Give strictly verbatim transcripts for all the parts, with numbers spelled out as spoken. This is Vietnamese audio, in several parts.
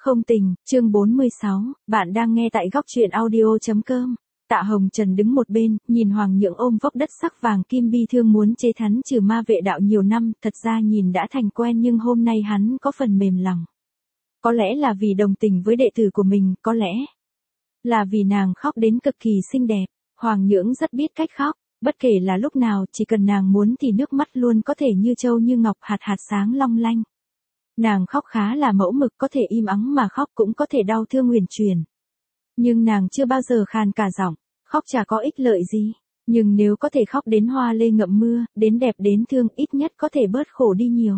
Không tình, chương bốn mươi sáu, bạn đang nghe tại góc truyện audio chấm com. Tạ Hồng Trần đứng một bên, nhìn Hoàng Nhưỡng ôm vốc đất sắc vàng kim bi thương muốn chế thắn trừ ma vệ đạo nhiều năm, thật ra nhìn đã thành quen nhưng hôm nay hắn có phần mềm lòng. Có lẽ là vì đồng tình với đệ tử của mình, có lẽ là vì nàng khóc đến cực kỳ xinh đẹp. Hoàng Nhưỡng rất biết cách khóc, bất kể là lúc nào, chỉ cần nàng muốn thì nước mắt luôn có thể như châu như ngọc, hạt hạt sáng long lanh. Nàng khóc khá là mẫu mực, có thể im ắng mà khóc cũng có thể đau thương huyền truyền. Nhưng nàng chưa bao giờ khàn cả giọng, khóc chả có ích lợi gì. Nhưng nếu có thể khóc đến hoa lê ngậm mưa, đến đẹp đến thương, ít nhất có thể bớt khổ đi nhiều.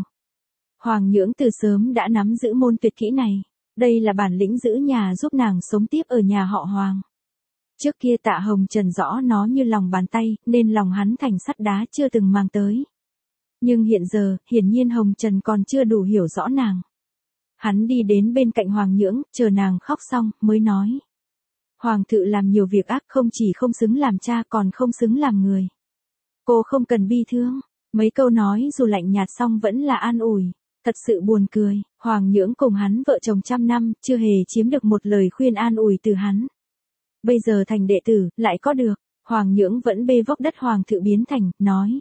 Hoàng Nhưỡng từ sớm đã nắm giữ môn tuyệt kỹ này. Đây là bản lĩnh giữ nhà giúp nàng sống tiếp ở nhà họ Hoàng. Trước kia Tạ Hồng Trần rõ nó như lòng bàn tay, nên lòng hắn thành sắt đá chưa từng mang tới. Nhưng hiện giờ, hiển nhiên Hồng Trần còn chưa đủ hiểu rõ nàng. Hắn đi đến bên cạnh Hoàng Nhưỡng, chờ nàng khóc xong, mới nói. Hoàng thự làm nhiều việc ác, không chỉ không xứng làm cha còn không xứng làm người. Cô không cần bi thương. Mấy câu nói dù lạnh nhạt xong vẫn là an ủi. Thật sự buồn cười, Hoàng Nhưỡng cùng hắn vợ chồng trăm năm, chưa hề chiếm được một lời khuyên an ủi từ hắn. Bây giờ thành đệ tử, lại có được. Hoàng Nhưỡng vẫn bê vốc đất Hoàng thự biến thành, nói.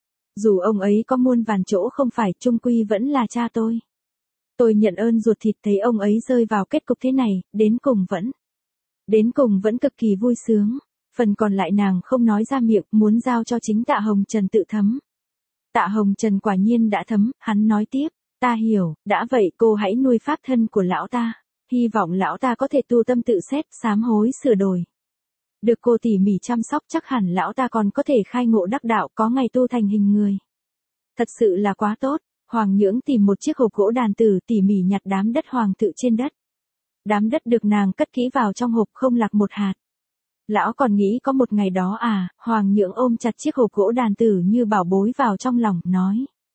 Dù ông ấy có muôn vàn chỗ không phải, chung quy vẫn là cha tôi. Tôi nhận ơn ruột thịt thấy ông ấy rơi vào kết cục thế này, đến cùng vẫn. Đến cùng vẫn cực kỳ vui sướng. Phần còn lại nàng không nói ra miệng, muốn giao cho chính Tạ Hồng Trần tự thấm. Tạ Hồng Trần quả nhiên đã thấm, hắn nói tiếp. Ta hiểu, đã vậy cô hãy nuôi pháp thân của lão ta. Hy vọng lão ta có thể tu tâm tự xét, sám hối sửa đổi. Được cô tỉ mỉ chăm sóc chắc hẳn lão ta còn có thể khai ngộ đắc đạo, có ngày tu thành hình người. Thật sự là quá tốt. Hoàng Nhưỡng tìm một chiếc hộp gỗ đàn tử tỉ mỉ nhặt đám đất hoàng thự trên đất. Đám đất được nàng cất kỹ vào trong hộp không lạc một hạt. Lão còn nghĩ có một ngày đó à, Hoàng Nhưỡng ôm chặt chiếc hộp gỗ đàn tử như bảo bối vào trong lòng, nói.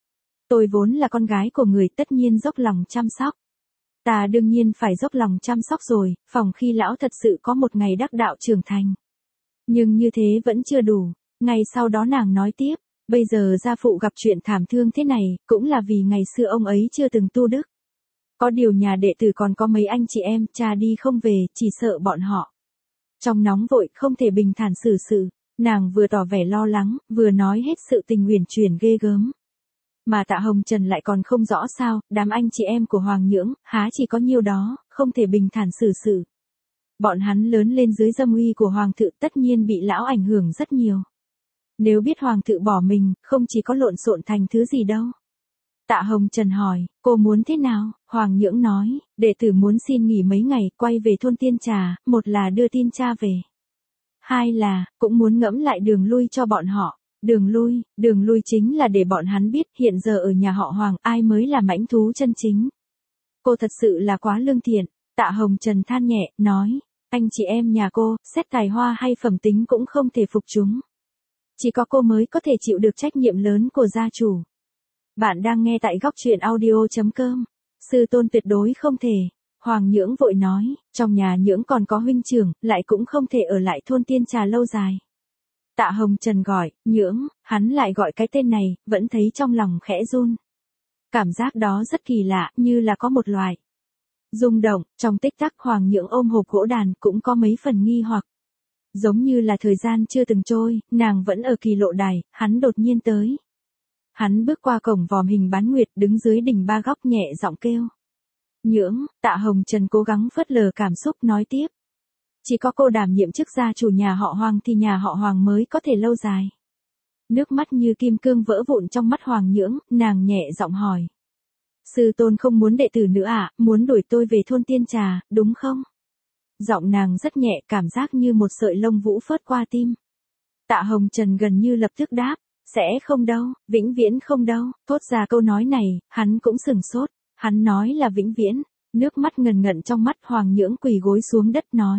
Tôi vốn là con gái của người, tất nhiên dốc lòng chăm sóc. Ta đương nhiên phải dốc lòng chăm sóc rồi, phòng khi lão thật sự có một ngày đắc đạo trưởng thành. Nhưng như thế vẫn chưa đủ. Ngày sau đó nàng nói tiếp, bây giờ gia phụ gặp chuyện thảm thương thế này, cũng là vì ngày xưa ông ấy chưa từng tu đức. Có điều nhà đệ tử còn có mấy anh chị em, cha đi không về, chỉ sợ bọn họ. Trong nóng vội không thể bình thản xử sự, nàng vừa tỏ vẻ lo lắng, vừa nói hết sự tình huyền chuyển ghê gớm. Mà Tạ Hồng Trần lại còn không rõ sao, đám anh chị em của Hoàng Nhưỡng, há chỉ có nhiêu đó, không thể bình thản xử sự. Bọn hắn lớn lên dưới dâm uy của Hoàng thự tất nhiên bị lão ảnh hưởng rất nhiều. Nếu biết Hoàng thự bỏ mình, không chỉ có lộn xộn thành thứ gì đâu. Tạ Hồng Trần hỏi, cô muốn thế nào? Hoàng Nhưỡng nói, đệ tử muốn xin nghỉ mấy ngày, quay về thôn Tiên Trà, một là đưa tin cha về. Hai là, cũng muốn ngẫm lại đường lui cho bọn họ. Đường lui, đường lui chính là để bọn hắn biết hiện giờ ở nhà họ Hoàng ai mới là mãnh thú chân chính. Cô thật sự là quá lương thiện. Tạ Hồng Trần than nhẹ, nói, anh chị em nhà cô, xét tài hoa hay phẩm tính cũng không thể phục chúng. Chỉ có cô mới có thể chịu được trách nhiệm lớn của gia chủ. Bạn đang nghe tại góc truyện audio chấm com. Sư tôn tuyệt đối không thể. Hoàng Nhưỡng vội nói, trong nhà Nhưỡng còn có huynh trưởng, lại cũng không thể ở lại thôn Tiên Trà lâu dài. Tạ Hồng Trần gọi, Nhưỡng, hắn lại gọi cái tên này, vẫn thấy trong lòng khẽ run. Cảm giác đó rất kỳ lạ, như là có một loại rung động. Trong tích tắc Hoàng Nhưỡng ôm hộp gỗ đàn cũng có mấy phần nghi hoặc. Giống như là thời gian chưa từng trôi, nàng vẫn ở kỳ lộ đài, hắn đột nhiên tới. Hắn bước qua cổng vòm hình bán nguyệt, đứng dưới đỉnh ba góc nhẹ giọng kêu. Nhưỡng, Tạ Hồng Trần cố gắng phớt lờ cảm xúc nói tiếp. Chỉ có cô đảm nhiệm chức gia chủ nhà họ Hoàng thì nhà họ Hoàng mới có thể lâu dài. Nước mắt như kim cương vỡ vụn trong mắt Hoàng Nhưỡng, nàng nhẹ giọng hỏi. Sư tôn không muốn đệ tử nữa à, muốn đuổi tôi về thôn Tiên Trà, đúng không? Giọng nàng rất nhẹ, cảm giác như một sợi lông vũ phớt qua tim. Tạ Hồng Trần gần như lập tức đáp, sẽ không đâu, vĩnh viễn không đâu. Thốt ra câu nói này, hắn cũng sửng sốt, hắn nói là vĩnh viễn. Nước mắt ngần ngận trong mắt Hoàng Nhưỡng quỳ gối xuống đất nói.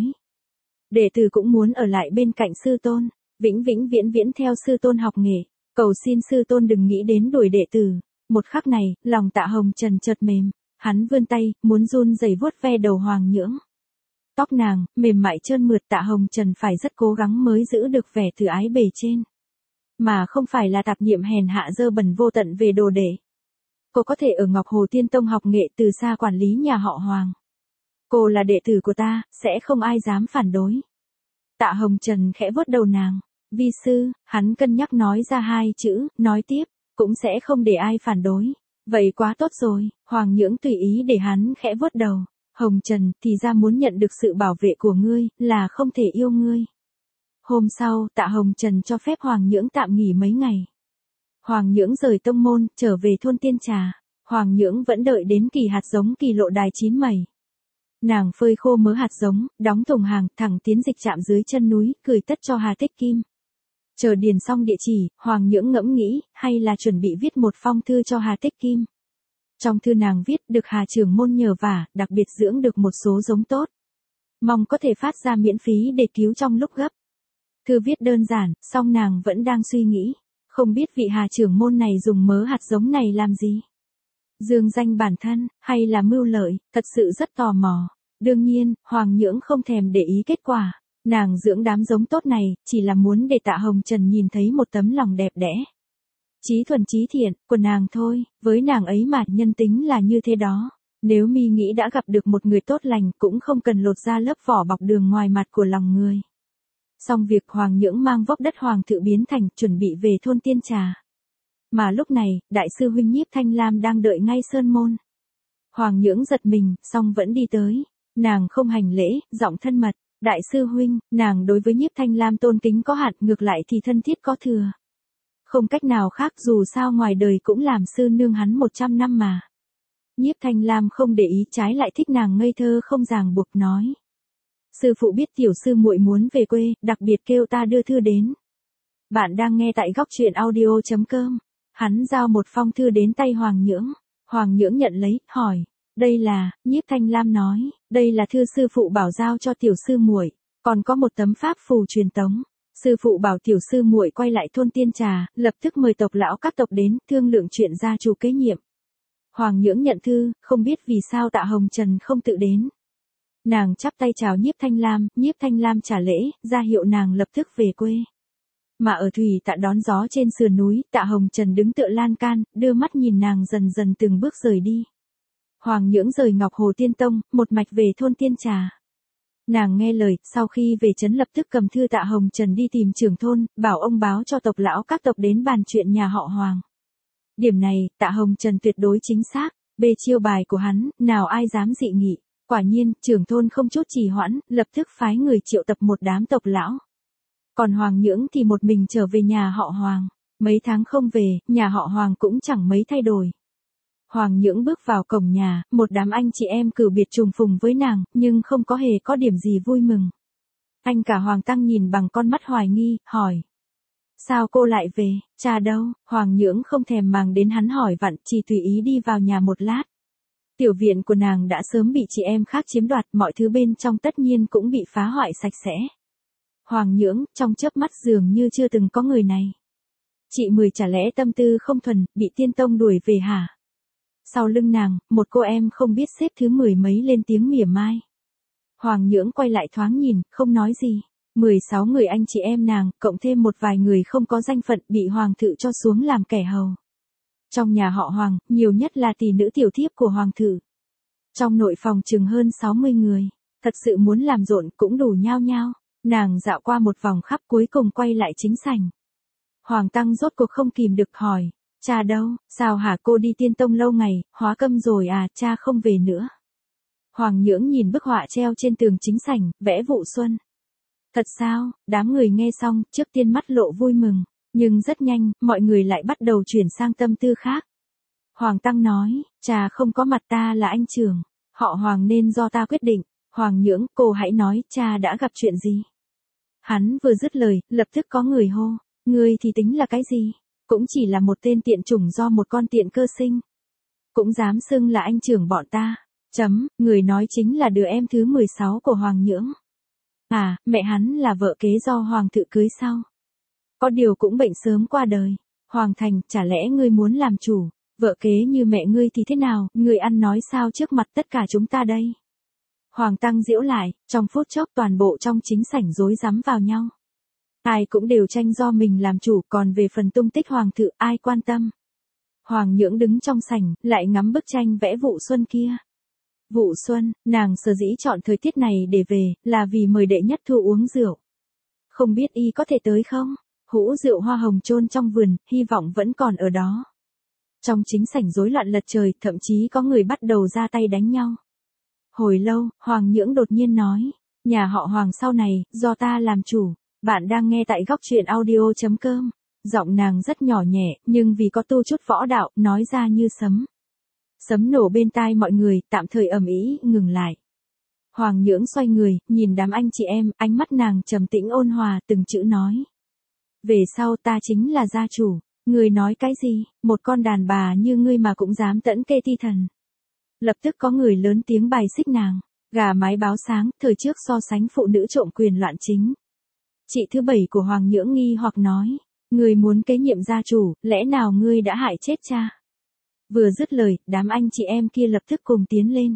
Đệ tử cũng muốn ở lại bên cạnh sư tôn, vĩnh vĩnh viễn viễn theo sư tôn học nghề, cầu xin sư tôn đừng nghĩ đến đuổi đệ tử. Một khắc này, lòng Tạ Hồng Trần chợt mềm, hắn vươn tay, muốn run rẩy vuốt ve đầu Hoàng Nhưỡng. Tóc nàng, mềm mại trơn mượt, Tạ Hồng Trần phải rất cố gắng mới giữ được vẻ từ ái bề trên. Mà không phải là tạp niệm hèn hạ dơ bẩn vô tận về đồ đệ. Cô có thể ở Ngọc Hồ Tiên Tông học nghệ từ xa quản lý nhà họ Hoàng. Cô là đệ tử của ta, sẽ không ai dám phản đối. Tạ Hồng Trần khẽ vuốt đầu nàng. Vi sư, hắn cân nhắc nói ra hai chữ, nói tiếp, cũng sẽ không để ai phản đối. Vậy quá tốt rồi, Hoàng Nhưỡng tùy ý để hắn khẽ vuốt đầu. Hồng Trần, thì ra muốn nhận được sự bảo vệ của ngươi, là không thể yêu ngươi. Hôm sau, Tạ Hồng Trần cho phép Hoàng Nhưỡng tạm nghỉ mấy ngày. Hoàng Nhưỡng rời tông môn, trở về thôn Tiên Trà. Hoàng Nhưỡng vẫn đợi đến kỳ hạt giống kỳ lộ đài chín mẩy. Nàng phơi khô mớ hạt giống, đóng thùng hàng, thẳng tiến dịch trạm dưới chân núi, cười tất cho Hà Tích Kim. Chờ điền xong địa chỉ, Hoàng Nhưỡng ngẫm nghĩ, hay là chuẩn bị viết một phong thư cho Hà Tích Kim. Trong thư nàng viết, được Hà trưởng môn nhờ vả, đặc biệt dưỡng được một số giống tốt. Mong có thể phát ra miễn phí để cứu trong lúc gấp. Thư viết đơn giản, song nàng vẫn đang suy nghĩ, không biết vị Hà trưởng môn này dùng mớ hạt giống này làm gì. Dương danh bản thân, hay là mưu lợi, thật sự rất tò mò. Đương nhiên, Hoàng Nhưỡng không thèm để ý kết quả. Nàng dưỡng đám giống tốt này, chỉ là muốn để Tạ Hồng Trần nhìn thấy một tấm lòng đẹp đẽ. Chí thuần chí thiện, của nàng thôi, với nàng ấy mà nhân tính là như thế đó. Nếu mi nghĩ đã gặp được một người tốt lành cũng không cần lột ra lớp vỏ bọc đường ngoài mặt của lòng người. Xong việc Hoàng Nhưỡng mang vốc đất Hoàng thự biến thành chuẩn bị về thôn Tiên Trà. Mà lúc này, đại sư huynh Nhiếp Thanh Lam đang đợi ngay sơn môn. Hoàng Nhưỡng giật mình, song vẫn đi tới. Nàng không hành lễ, giọng thân mật. Đại sư huynh, nàng đối với Nhiếp Thanh Lam tôn kính có hạn, ngược lại thì thân thiết có thừa. Không cách nào khác, dù sao ngoài đời cũng làm sư nương hắn một trăm năm mà. Nhiếp Thanh Lam không để ý, trái lại thích nàng ngây thơ không ràng buộc nói. Sư phụ biết tiểu sư muội muốn về quê, đặc biệt kêu ta đưa thư đến. Bạn đang nghe tại góc truyện audio chấm com. Hắn giao một phong thư đến tay Hoàng Nhưỡng. Hoàng Nhưỡng nhận lấy, hỏi. Đây là, Nhiếp Thanh Lam nói, đây là thư sư phụ bảo giao cho tiểu sư muội, còn có một tấm pháp phù truyền tống. Sư phụ bảo tiểu sư muội quay lại thôn Tiên Trà, lập tức mời tộc lão các tộc đến, thương lượng chuyện gia chủ kế nhiệm. Hoàng Nhưỡng nhận thư, không biết vì sao Tạ Hồng Trần không tự đến. Nàng chắp tay chào Nhiếp Thanh Lam, Nhiếp Thanh Lam trả lễ, ra hiệu nàng lập tức về quê. Mà ở thủy tạ đón gió trên sườn núi, Tạ Hồng Trần đứng tựa lan can, đưa mắt nhìn nàng dần dần từng bước rời đi. Hoàng Nhưỡng rời Ngọc Hồ Tiên Tông, một mạch về thôn Tiên Trà. Nàng nghe lời, sau khi về trấn lập tức cầm thư Tạ Hồng Trần đi tìm trưởng thôn, bảo ông báo cho tộc lão các tộc đến bàn chuyện nhà họ Hoàng. Điểm này, Tạ Hồng Trần tuyệt đối chính xác, bê chiêu bài của hắn, nào ai dám dị nghị. Quả nhiên, trưởng thôn không chút trì hoãn, lập tức phái người triệu tập một đám tộc lão. Còn Hoàng Nhưỡng thì một mình trở về nhà họ Hoàng. Mấy tháng không về, nhà họ Hoàng cũng chẳng mấy thay đổi. Hoàng Nhưỡng bước vào cổng nhà, một đám anh chị em cử biệt trùng phùng với nàng, nhưng không có hề có điểm gì vui mừng. Anh cả Hoàng Tăng nhìn bằng con mắt hoài nghi, hỏi. Sao cô lại về, cha đâu? Hoàng Nhưỡng không thèm màng đến hắn hỏi vặn, chỉ tùy ý đi vào nhà một lát. Tiểu viện của nàng đã sớm bị chị em khác chiếm đoạt, mọi thứ bên trong tất nhiên cũng bị phá hoại sạch sẽ. Hoàng Nhưỡng, trong chớp mắt dường như chưa từng có người này. Chị Mười chả lẽ tâm tư không thuần, bị Tiên Tông đuổi về hả? Sau lưng nàng, một cô em không biết xếp thứ mười mấy lên tiếng mỉa mai. Hoàng Nhưỡng quay lại thoáng nhìn, không nói gì. mười sáu người anh chị em nàng, cộng thêm một vài người không có danh phận bị Hoàng thự cho xuống làm kẻ hầu. Trong nhà họ Hoàng, nhiều nhất là tỷ nữ tiểu thiếp của Hoàng thự. Trong nội phòng chừng hơn sáu mươi người, thật sự muốn làm rộn cũng đủ nhao nhao. Nàng dạo qua một vòng khắp cuối cùng quay lại chính sảnh. Hoàng Tăng rốt cuộc không kìm được hỏi. Cha đâu, sao hả cô đi Tiên Tông lâu ngày, hóa câm rồi à, cha không về nữa. Hoàng Nhưỡng nhìn bức họa treo trên tường chính sảnh, vẽ vụ xuân. Thật sao, đám người nghe xong, trước tiên mắt lộ vui mừng, nhưng rất nhanh, mọi người lại bắt đầu chuyển sang tâm tư khác. Hoàng Tăng nói, cha không có mặt ta là anh trưởng, họ Hoàng nên do ta quyết định. Hoàng Nhưỡng, cô hãy nói, cha đã gặp chuyện gì? Hắn vừa dứt lời, lập tức có người hô, ngươi thì tính là cái gì? Cũng chỉ là một tên tiện chủng do một con tiện cơ sinh. Cũng dám xưng là anh trưởng bọn ta. Chấm, người nói chính là đứa em thứ mười sáu của Hoàng Nhưỡng. À, mẹ hắn là vợ kế do Hoàng thự cưới sau. Có điều cũng bệnh sớm qua đời. Hoàng Thành, chả lẽ ngươi muốn làm chủ, vợ kế như mẹ ngươi thì thế nào, ngươi ăn nói sao trước mặt tất cả chúng ta đây? Hoàng Tăng giễu lại, trong phút chốc toàn bộ trong chính sảnh rối rắm vào nhau. Ai cũng đều tranh do mình làm chủ, còn về phần tung tích Hoàng thự ai quan tâm. Hoàng Nhưỡng đứng trong sảnh, lại ngắm bức tranh vẽ vụ xuân kia. Vụ xuân, nàng sở dĩ chọn thời tiết này để về, là vì mời đệ nhất thu uống rượu. Không biết y có thể tới không? Hũ rượu hoa hồng chôn trong vườn, hy vọng vẫn còn ở đó. Trong chính sảnh rối loạn lật trời, thậm chí có người bắt đầu ra tay đánh nhau. Hồi lâu, Hoàng Nhưỡng đột nhiên nói, nhà họ Hoàng sau này, do ta làm chủ. Bạn đang nghe tại góc truyện audio.com. Giọng nàng rất nhỏ nhẹ, nhưng vì có tu chút võ đạo, nói ra như sấm. Sấm nổ bên tai mọi người, tạm thời ầm ĩ, ngừng lại. Hoàng Nhưỡng xoay người, nhìn đám anh chị em, ánh mắt nàng trầm tĩnh ôn hòa, từng chữ nói. Về sau ta chính là gia chủ. Ngươi nói cái gì, một con đàn bà như ngươi mà cũng dám tẫn kê ti thần. Lập tức có người lớn tiếng bài xích nàng. Gà mái báo sáng, thời trước so sánh phụ nữ trộm quyền loạn chính. Chị thứ bảy của Hoàng Nhưỡng nghi hoặc nói. Ngươi muốn kế nhiệm gia chủ, lẽ nào ngươi đã hại chết cha? Vừa dứt lời, đám anh chị em kia lập tức cùng tiến lên.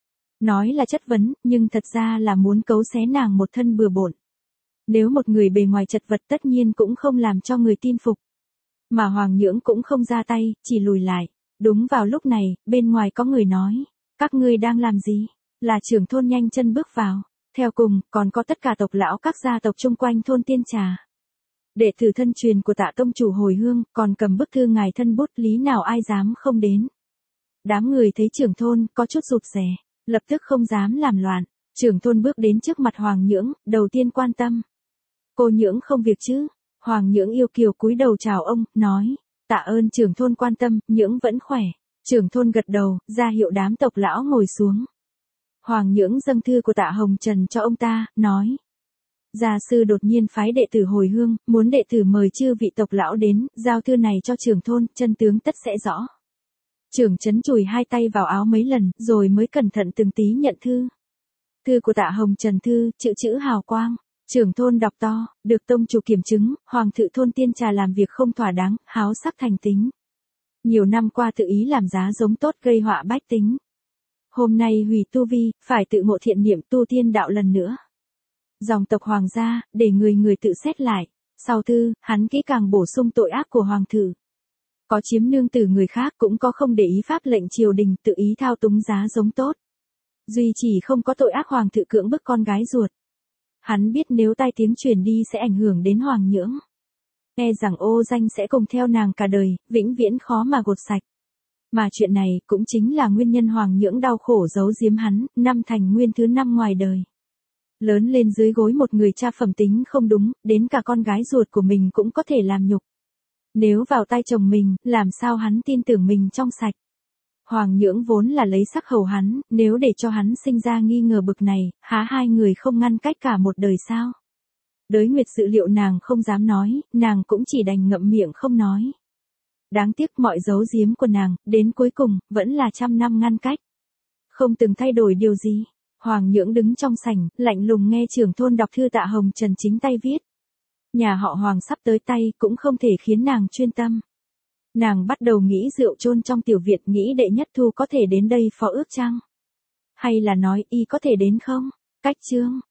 Nói là chất vấn, nhưng thật ra là muốn cấu xé nàng một thân bừa bộn. Nếu một người bề ngoài chật vật tất nhiên cũng không làm cho người tin phục. Mà Hoàng Nhưỡng cũng không ra tay, chỉ lùi lại. Đúng vào lúc này, bên ngoài có người nói. Các ngươi đang làm gì? Là trưởng thôn nhanh chân bước vào. Theo cùng, còn có tất cả tộc lão các gia tộc chung quanh thôn Tiên Trà. Đệ tử thân truyền của Tạ tông chủ hồi hương, còn cầm bức thư ngài thân bút, lý nào ai dám không đến. Đám người thấy trưởng thôn, có chút rụt rè, lập tức không dám làm loạn. Trưởng thôn bước đến trước mặt Hoàng Nhưỡng, đầu tiên quan tâm. Cô Nhưỡng không việc chứ? Hoàng Nhưỡng yêu kiều cúi đầu chào ông, nói. Tạ ơn trưởng thôn quan tâm, Nhưỡng vẫn khỏe. Trưởng thôn gật đầu, ra hiệu đám tộc lão ngồi xuống. Hoàng Nhưỡng dâng thư của Tạ Hồng Trần cho ông ta, nói. Gia sư đột nhiên phái đệ tử hồi hương, muốn đệ tử mời chư vị tộc lão đến, giao thư này cho trưởng thôn, chân tướng tất sẽ rõ. Trưởng trấn chùi hai tay vào áo mấy lần, rồi mới cẩn thận từng tí nhận thư. Thư của Tạ Hồng Trần thư, chữ chữ hào quang. Trưởng thôn đọc to, được tông chủ kiểm chứng, Hoàng thự thôn Tiên Trà làm việc không thỏa đáng, háo sắc thành tính. Nhiều năm qua tự ý làm giá giống tốt gây họa bách tính. Hôm nay hủy tu vi, phải tự ngộ thiện niệm tu tiên đạo lần nữa. Dòng tộc Hoàng gia, để người người tự xét lại. Sau thư, hắn kỹ càng bổ sung tội ác của Hoàng thự. Có chiếm nương tử người khác, cũng có không để ý pháp lệnh triều đình, tự ý thao túng giá giống tốt. Duy chỉ không có tội ác Hoàng thự cưỡng bức con gái ruột. Hắn biết nếu tai tiếng truyền đi sẽ ảnh hưởng đến Hoàng Nhưỡng. Nghe rằng ô danh sẽ cùng theo nàng cả đời, vĩnh viễn khó mà gột sạch. Mà chuyện này cũng chính là nguyên nhân Hoàng Nhưỡng đau khổ giấu giếm hắn, năm thành nguyên thứ năm ngoài đời. Lớn lên dưới gối một người cha phẩm tính không đúng, đến cả con gái ruột của mình cũng có thể làm nhục. Nếu vào tay chồng mình, làm sao hắn tin tưởng mình trong sạch. Hoàng Nhưỡng vốn là lấy sắc hầu hắn, nếu để cho hắn sinh ra nghi ngờ bực này, há hai người không ngăn cách cả một đời sao? Đới Nguyệt dự liệu nàng không dám nói, nàng cũng chỉ đành ngậm miệng không nói. Đáng tiếc mọi giấu giếm của nàng, đến cuối cùng, vẫn là trăm năm ngăn cách. Không từng thay đổi điều gì. Hoàng Nhưỡng đứng trong sảnh, lạnh lùng nghe trưởng thôn đọc thư Tạ Hồng Trần chính tay viết. Nhà họ Hoàng sắp tới tay, cũng không thể khiến nàng chuyên tâm. Nàng bắt đầu nghĩ rượu chôn trong tiểu viện, nghĩ đệ nhất thu có thể đến đây phó ước chăng? Hay là nói y có thể đến không? Cách chương,